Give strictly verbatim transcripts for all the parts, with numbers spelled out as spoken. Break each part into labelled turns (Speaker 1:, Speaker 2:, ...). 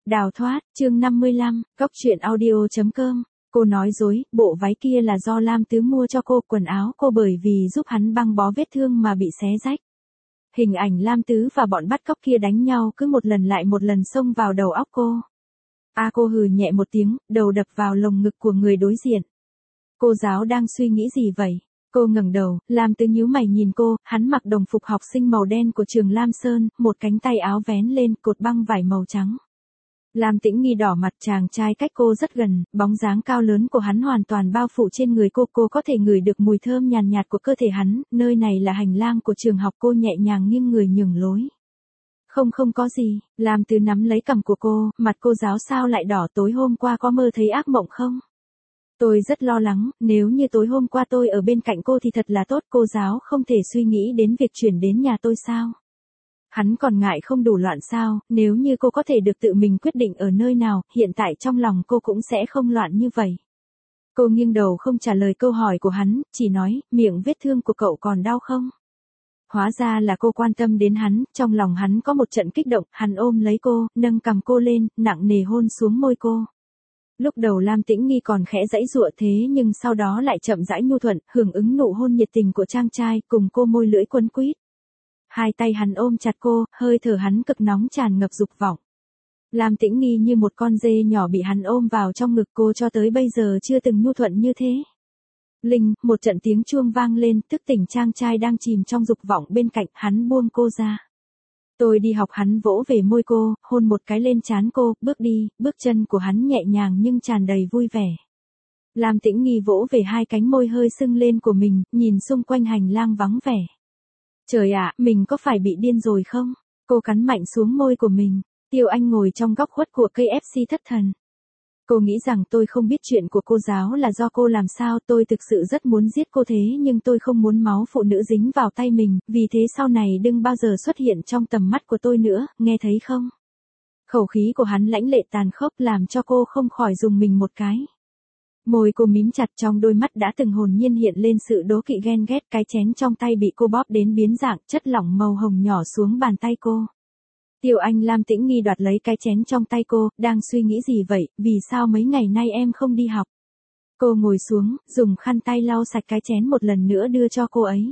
Speaker 1: Đào thoát, chương năm mươi lăm, góc truyện audio.com. Cô nói dối, bộ váy kia là do Lam Tứ mua cho cô, quần áo cô bởi vì giúp hắn băng bó vết thương mà bị xé rách. Hình ảnh Lam Tứ và bọn bắt cóc kia đánh nhau cứ một lần lại một lần xông vào đầu óc cô. A à, cô hừ nhẹ một tiếng, đầu đập vào lồng ngực của người đối diện. Cô giáo đang suy nghĩ gì vậy? Cô ngẩng đầu, Lam Tứ nhíu mày nhìn cô, hắn mặc đồng phục học sinh màu đen của trường Lam Sơn, một cánh tay áo vén lên, cột băng vải màu trắng. Lam Tĩnh Nghi đỏ mặt, chàng trai cách cô rất gần, bóng dáng cao lớn của hắn hoàn toàn bao phủ trên người cô, cô có thể ngửi được mùi thơm nhàn nhạt của cơ thể hắn, nơi này là hành lang của trường học, cô nhẹ nhàng nghiêng người nhường lối. Không không có gì, Lam Tứ nắm lấy cằm của cô, mặt cô giáo sao lại đỏ, tối hôm qua có mơ thấy ác mộng không? Tôi rất lo lắng, nếu như tối hôm qua tôi ở bên cạnh cô thì thật là tốt, cô giáo không thể suy nghĩ đến việc chuyển đến nhà tôi sao? Hắn còn ngại không đủ loạn sao, nếu như cô có thể được tự mình quyết định ở nơi nào, hiện tại trong lòng cô cũng sẽ không loạn như vậy. Cô nghiêng đầu không trả lời câu hỏi của hắn, chỉ nói, miệng vết thương của cậu còn đau không? Hóa ra là cô quan tâm đến hắn, trong lòng hắn có một trận kích động, hắn ôm lấy cô, nâng cằm cô lên, nặng nề hôn xuống môi cô. Lúc đầu Lam Tĩnh Nghi còn khẽ giãy giụa thế nhưng sau đó lại chậm rãi nhu thuận, hưởng ứng nụ hôn nhiệt tình của chàng trai, cùng cô môi lưỡi quấn quýt. Hai tay hắn ôm chặt cô, hơi thở hắn cực nóng tràn ngập dục vọng. Lam Tĩnh Nghi như một con dê nhỏ bị hắn ôm vào trong ngực, cô cho tới bây giờ chưa từng nhu thuận như thế. Linh, một trận tiếng chuông vang lên, thức tỉnh chàng trai đang chìm trong dục vọng bên cạnh, hắn buông cô ra. Tôi đi học, hắn vỗ về môi cô, hôn một cái lên trán cô, bước đi, bước chân của hắn nhẹ nhàng nhưng tràn đầy vui vẻ. Lam Tĩnh Nghi vỗ về hai cánh môi hơi sưng lên của mình, nhìn xung quanh hành lang vắng vẻ. Trời ạ, mình có phải bị điên rồi không? Cô cắn mạnh xuống môi của mình. Tiêu Anh ngồi trong góc khuất của cây ép xê thất thần. Cô nghĩ rằng tôi không biết chuyện của cô giáo là do cô làm sao, tôi thực sự rất muốn giết cô thế nhưng tôi không muốn máu phụ nữ dính vào tay mình, vì thế sau này đừng bao giờ xuất hiện trong tầm mắt của tôi nữa, nghe thấy không? Khẩu khí của hắn lãnh lệ tàn khốc làm cho cô không khỏi dùng mình một cái. Môi cô mím chặt, trong đôi mắt đã từng hồn nhiên hiện lên sự đố kỵ ghen ghét, cái chén trong tay bị cô bóp đến biến dạng, chất lỏng màu hồng nhỏ xuống bàn tay cô. Tiêu Anh. Lam Tĩnh Nghi đoạt lấy cái chén trong tay cô, đang suy nghĩ gì vậy, vì sao mấy ngày nay em không đi học? Cô ngồi xuống, dùng khăn tay lau sạch cái chén một lần nữa đưa cho cô ấy.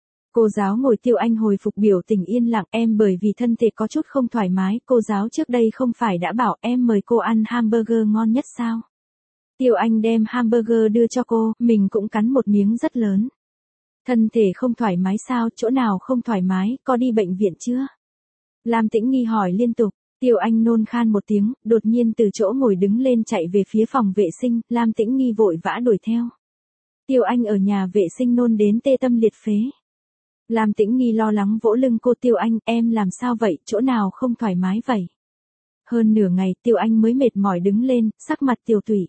Speaker 1: Cô giáo ngồi. Tiêu Anh hồi phục biểu tình yên lặng, em bởi vì thân thể có chút không thoải mái, cô giáo trước đây không phải đã bảo em mời cô ăn hamburger ngon nhất sao? Tiêu Anh đem hamburger đưa cho cô, mình cũng cắn một miếng rất lớn. Thân thể không thoải mái sao, chỗ nào không thoải mái, có đi bệnh viện chưa? Lam Tĩnh Nghi hỏi liên tục. Tiêu Anh nôn khan một tiếng, đột nhiên từ chỗ ngồi đứng lên chạy về phía phòng vệ sinh, Lam Tĩnh Nghi vội vã đuổi theo. Tiêu Anh ở nhà vệ sinh nôn đến tê tâm liệt phế. Lam Tĩnh Nghi lo lắng vỗ lưng cô. Tiêu Anh, em làm sao vậy, chỗ nào không thoải mái vậy? Hơn nửa ngày, Tiêu Anh mới mệt mỏi đứng lên, sắc mặt tiều tụy.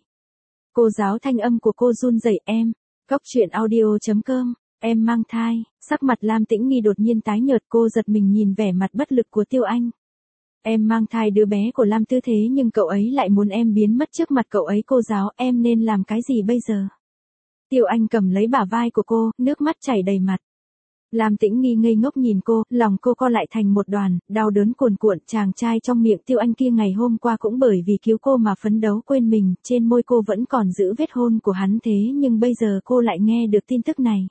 Speaker 1: Cô giáo, thanh âm của cô run rẩy, em, góc truyện audio.com, em mang thai, sắc mặt Lam Tĩnh Nghi đột nhiên tái nhợt, cô giật mình nhìn vẻ mặt bất lực của Tiêu Anh. Em mang thai đứa bé của Lam Tứ thế nhưng cậu ấy lại muốn em biến mất trước mặt cậu ấy, cô giáo, em nên làm cái gì bây giờ? Tiêu Anh cầm lấy bả vai của cô, nước mắt chảy đầy mặt. Lam Tĩnh Nghi ngây ngốc nhìn cô, lòng cô co lại thành một đoàn, đau đớn cuồn cuộn, chàng trai trong miệng Tiêu Anh kia ngày hôm qua cũng bởi vì cứu cô mà phấn đấu quên mình, trên môi cô vẫn còn giữ vết hôn của hắn thế nhưng bây giờ cô lại nghe được tin tức này.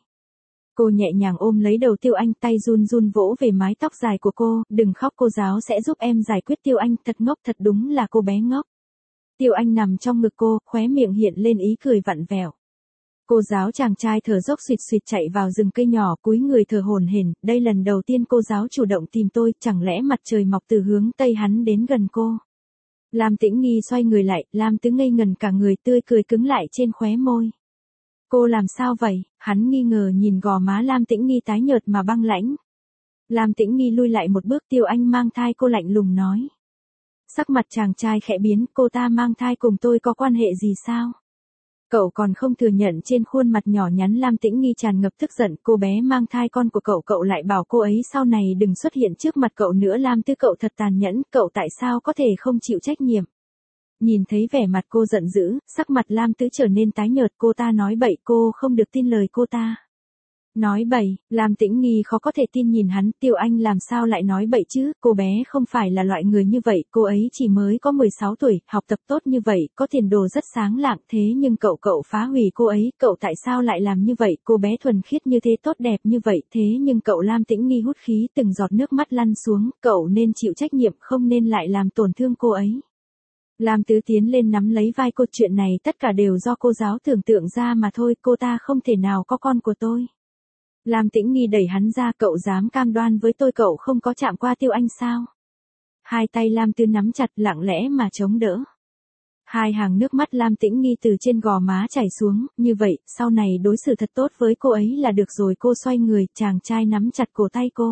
Speaker 1: Cô nhẹ nhàng ôm lấy đầu Tiêu Anh, tay run run vỗ về mái tóc dài của cô, đừng khóc, cô giáo sẽ giúp em giải quyết. Tiêu Anh, thật ngốc, thật đúng là cô bé ngốc. Tiêu Anh nằm trong ngực cô, khóe miệng hiện lên ý cười vặn vẹo. Cô giáo. Chàng trai thở dốc suýt suýt chạy vào rừng cây nhỏ, cúi người thở hổn hển, đây lần đầu tiên cô giáo chủ động tìm tôi, chẳng lẽ mặt trời mọc từ hướng tây hắn đến gần cô? Lam Tĩnh Nghi xoay người lại, Lam Tứ ngây ngần cả người, tươi cười cứng lại trên khóe môi. Cô làm sao vậy? Hắn nghi ngờ nhìn gò má Lam Tĩnh Nghi tái nhợt mà băng lãnh. Lam Tĩnh Nghi lui lại một bước. Tiêu Anh mang thai, cô lạnh lùng nói. Sắc mặt chàng trai khẽ biến, cô ta mang thai cùng tôi có quan hệ gì sao? Cậu còn không thừa nhận. Trên khuôn mặt nhỏ nhắn Lam Tĩnh Nghi tràn ngập tức giận, cô bé mang thai con của cậu, cậu lại bảo cô ấy sau này đừng xuất hiện trước mặt cậu nữa. Lam Tứ, cậu thật tàn nhẫn, cậu tại sao có thể không chịu trách nhiệm? Nhìn thấy vẻ mặt cô giận dữ, sắc mặt Lam Tứ trở nên tái nhợt, cô ta nói bậy, cô không được tin lời cô ta. Nói bậy, Lam Tĩnh Nghi khó có thể tin nhìn hắn, Tiêu Anh làm sao lại nói bậy chứ, cô bé không phải là loại người như vậy, cô ấy chỉ mới có mười sáu tuổi, học tập tốt như vậy, có tiền đồ rất sáng lạng, thế nhưng cậu cậu phá hủy cô ấy, cậu tại sao lại làm như vậy, cô bé thuần khiết như thế tốt đẹp như vậy, thế nhưng cậu Lam Tĩnh Nghi hút khí từng giọt nước mắt lăn xuống, cậu nên chịu trách nhiệm, không nên lại làm tổn thương cô ấy. Lam Tứ tiến lên nắm lấy vai cô, chuyện này tất cả đều do cô giáo tưởng tượng ra mà thôi, cô ta không thể nào có con của tôi. Lam Tĩnh Nghi đẩy hắn ra, cậu dám cam đoan với tôi cậu không có chạm qua Tiêu Anh sao? Hai tay Lam Tứ nắm chặt lặng lẽ mà chống đỡ. Hai hàng nước mắt Lam Tĩnh Nghi từ trên gò má chảy xuống, như vậy, sau này đối xử thật tốt với cô ấy là được rồi. Cô xoay người, chàng trai nắm chặt cổ tay cô.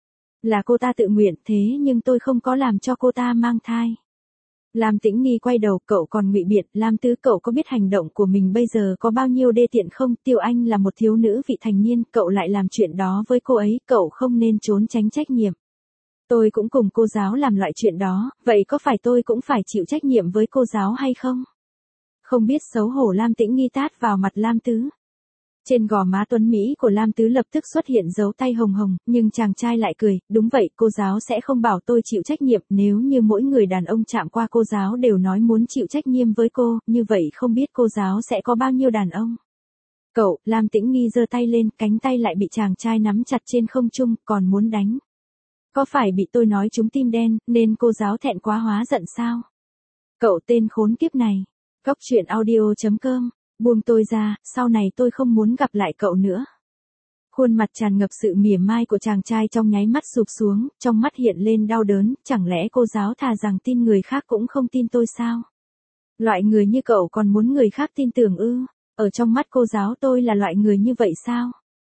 Speaker 1: Là cô ta tự nguyện, thế nhưng tôi không có làm cho cô ta mang thai. Lam Tĩnh Nghi quay đầu, cậu còn ngụy biện, Lam Tứ cậu có biết hành động của mình bây giờ có bao nhiêu đê tiện không? Tiêu Anh là một thiếu nữ vị thành niên, cậu lại làm chuyện đó với cô ấy, cậu không nên trốn tránh trách nhiệm. Tôi cũng cùng cô giáo làm loại chuyện đó, vậy có phải tôi cũng phải chịu trách nhiệm với cô giáo hay không? Không biết xấu hổ, Lam Tĩnh Nghi tát vào mặt Lam Tứ. Trên gò má tuấn Mỹ của Lam Tứ lập tức xuất hiện dấu tay hồng hồng, nhưng chàng trai lại cười, đúng vậy, cô giáo sẽ không bảo tôi chịu trách nhiệm, nếu như mỗi người đàn ông chạm qua cô giáo đều nói muốn chịu trách nhiệm với cô, như vậy không biết cô giáo sẽ có bao nhiêu đàn ông. Cậu, Lam Tĩnh Nghi giơ tay lên, cánh tay lại bị chàng trai nắm chặt trên không trung, còn muốn đánh. Có phải bị tôi nói trúng tim đen, nên cô giáo thẹn quá hóa giận sao? Cậu tên khốn kiếp này. Góc truyện audio chấm com. Buông tôi ra, sau này tôi không muốn gặp lại cậu nữa. Khuôn mặt tràn ngập sự mỉa mai của chàng trai trong nháy mắt sụp xuống, trong mắt hiện lên đau đớn, chẳng lẽ cô giáo thà rằng tin người khác cũng không tin tôi sao? Loại người như cậu còn muốn người khác tin tưởng ư? Ở trong mắt cô giáo tôi là loại người như vậy sao?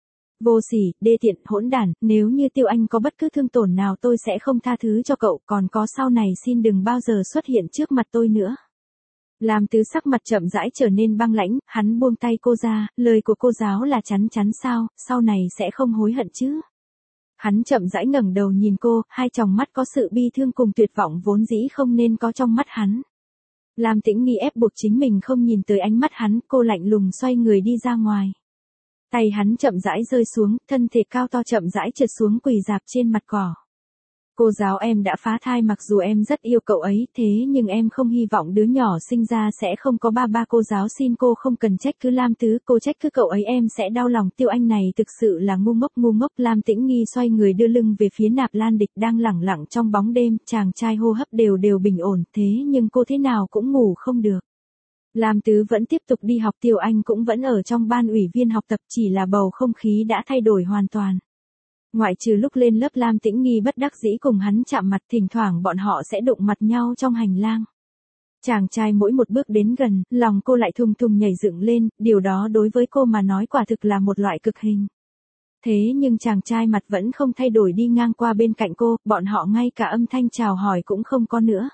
Speaker 1: Vô sỉ, đê tiện, hỗn đản, nếu như Tiêu Anh có bất cứ thương tổn nào tôi sẽ không tha thứ cho cậu, còn có sau này xin đừng bao giờ xuất hiện trước mặt tôi nữa. Lam Tứ sắc mặt chậm rãi trở nên băng lãnh, hắn buông tay cô ra, lời của cô giáo là chắn chắn sao, sau này sẽ không hối hận chứ. Hắn chậm rãi ngẩng đầu nhìn cô, hai tròng mắt có sự bi thương cùng tuyệt vọng vốn dĩ không nên có trong mắt hắn. Lam Tĩnh Nghi ép buộc chính mình không nhìn tới ánh mắt hắn, cô lạnh lùng xoay người đi ra ngoài. Tay hắn chậm rãi rơi xuống, thân thể cao to chậm rãi trượt xuống quỳ rạp trên mặt cỏ. Cô giáo, em đã phá thai, mặc dù em rất yêu cậu ấy, thế nhưng em không hy vọng đứa nhỏ sinh ra sẽ không có ba ba. Cô giáo xin cô không cần trách cứ Lam Tứ, cô trách cứ cậu ấy em sẽ đau lòng. Tiêu Anh này thực sự là ngu ngốc ngu ngốc. Lam Tĩnh Nghi xoay người đưa lưng về phía Nạp Lan Địch đang lẳng lặng trong bóng đêm, chàng trai hô hấp đều đều bình ổn, thế nhưng cô thế nào cũng ngủ không được. Lam Tứ vẫn tiếp tục đi học, Tiêu Anh cũng vẫn ở trong ban ủy viên học tập, chỉ là bầu không khí đã thay đổi hoàn toàn. Ngoại trừ lúc lên lớp Lam Tĩnh Nghi bất đắc dĩ cùng hắn chạm mặt, thỉnh thoảng bọn họ sẽ đụng mặt nhau trong hành lang. Chàng trai mỗi một bước đến gần, lòng cô lại thùng thùng nhảy dựng lên, điều đó đối với cô mà nói quả thực là một loại cực hình. Thế nhưng chàng trai mặt vẫn không thay đổi đi ngang qua bên cạnh cô, bọn họ ngay cả âm thanh chào hỏi cũng không có nữa.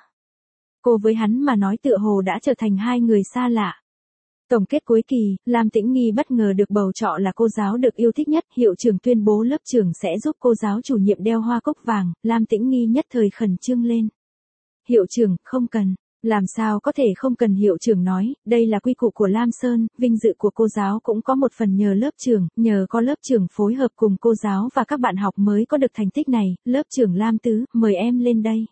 Speaker 1: Cô với hắn mà nói tựa hồ đã trở thành hai người xa lạ. Tổng kết cuối kỳ, Lam Tĩnh Nghi bất ngờ được bầu chọn là cô giáo được yêu thích nhất, hiệu trưởng tuyên bố lớp trưởng sẽ giúp cô giáo chủ nhiệm đeo hoa cúc vàng, Lam Tĩnh Nghi nhất thời khẩn trương lên. Hiệu trưởng, không cần, làm sao có thể không cần, hiệu trưởng nói, đây là quy củ của Lam Sơn, vinh dự của cô giáo cũng có một phần nhờ lớp trưởng, nhờ có lớp trưởng phối hợp cùng cô giáo và các bạn học mới có được thành tích này, lớp trưởng Lam Tứ, mời em lên đây.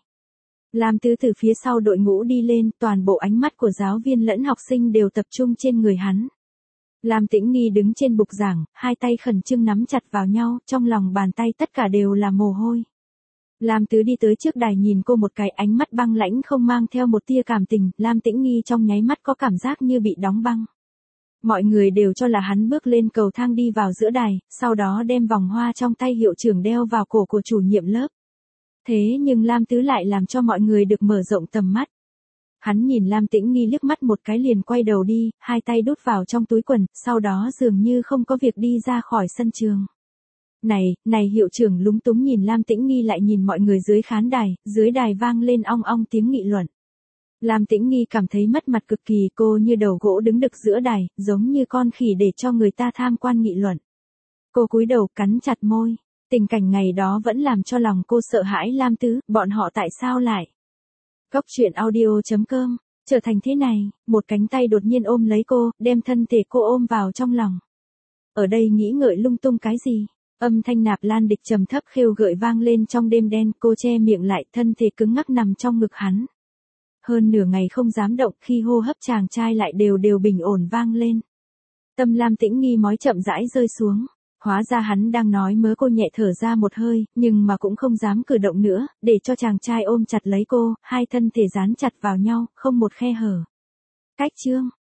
Speaker 1: Lam Tứ từ phía sau đội ngũ đi lên, toàn bộ ánh mắt của giáo viên lẫn học sinh đều tập trung trên người hắn. Lam Tĩnh Nghi đứng trên bục giảng, hai tay khẩn trương nắm chặt vào nhau, trong lòng bàn tay tất cả đều là mồ hôi. Lam Tứ đi tới trước đài nhìn cô một cái, ánh mắt băng lãnh không mang theo một tia cảm tình, Lam Tĩnh Nghi trong nháy mắt có cảm giác như bị đóng băng. Mọi người đều cho là hắn bước lên cầu thang đi vào giữa đài, sau đó đem vòng hoa trong tay hiệu trưởng đeo vào cổ của chủ nhiệm lớp. Thế nhưng Lam Tứ lại làm cho mọi người được mở rộng tầm mắt. Hắn nhìn Lam Tĩnh Nghi liếc mắt một cái liền quay đầu đi, hai tay đút vào trong túi quần, sau đó dường như không có việc đi ra khỏi sân trường. Này, này hiệu trưởng lúng túng nhìn Lam Tĩnh Nghi lại nhìn mọi người dưới khán đài, dưới đài vang lên ong ong tiếng nghị luận. Lam Tĩnh Nghi cảm thấy mất mặt cực kỳ, cô như đầu gỗ đứng đực giữa đài, giống như con khỉ để cho người ta tham quan nghị luận. Cô cúi đầu cắn chặt môi. Tình cảnh ngày đó vẫn làm cho lòng cô sợ hãi. Lam Tứ, bọn họ tại sao lại? Góc truyện audio chấm com, trở thành thế này, một cánh tay đột nhiên ôm lấy cô, đem thân thể cô ôm vào trong lòng. ở đây nghĩ ngợi lung tung cái gì? Âm thanh Nạp Lan Địch trầm thấp khêu gợi vang lên trong đêm đen, cô che miệng lại, thân thể cứng ngắc nằm trong ngực hắn. Hơn nửa ngày không dám động, khi hô hấp chàng trai lại đều đều bình ổn vang lên. Tâm Lam Tĩnh Nghi mói chậm rãi rơi xuống. Hóa ra hắn đang nói mớ, cô nhẹ thở ra một hơi, nhưng mà cũng không dám cử động nữa, để cho chàng trai ôm chặt lấy cô, hai thân thể dán chặt vào nhau, không một khe hở. Cách chương